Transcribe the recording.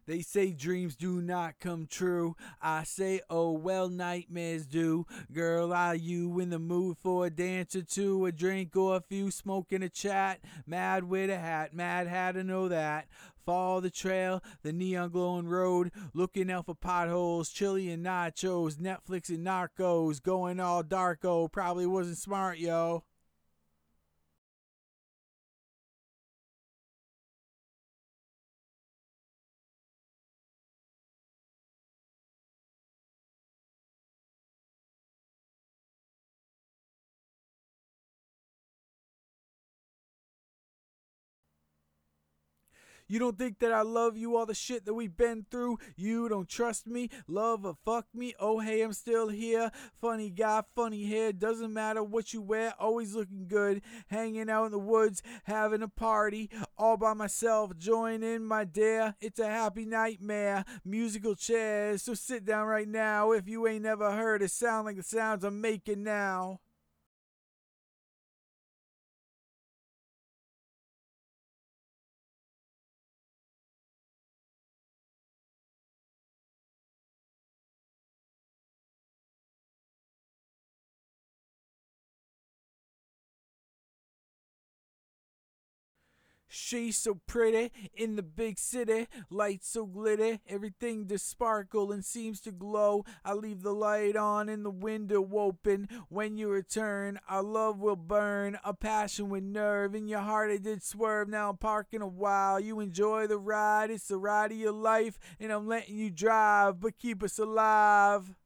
They say dreams do not come true. I say, oh well, nightmares do. Girl, are you in the mood for a dance or two, a drink or a few, smoking a chat? Mad with a hat, mad how to know that. Follow the trail, the neon glowing road, looking out for potholes, chili and nachos, Netflix and narcos, going all darko. Probably wasn't smart, yo. You don't think that I love you, all the shit that we've been through? You don't trust me, love or fuck me? Oh, hey, I'm still here. Funny guy, funny hair, doesn't matter what you wear, always looking good. Hanging out in the woods, having a party, all by myself. Join in, my dear, it's a happy nightmare. Musical chairs, so sit down right now. If you ain't never heard it sound like the sounds I'm making now. She's so pretty in the big city, lights so glitter, everything does sparkle and seems to glow. I leave the light on and the window open. When you return, our love will burn, a passion with nerve. In your heart it did swerve, now I'm parking a while. You enjoy the ride, it's the ride of your life, and I'm letting you drive, but keep us alive.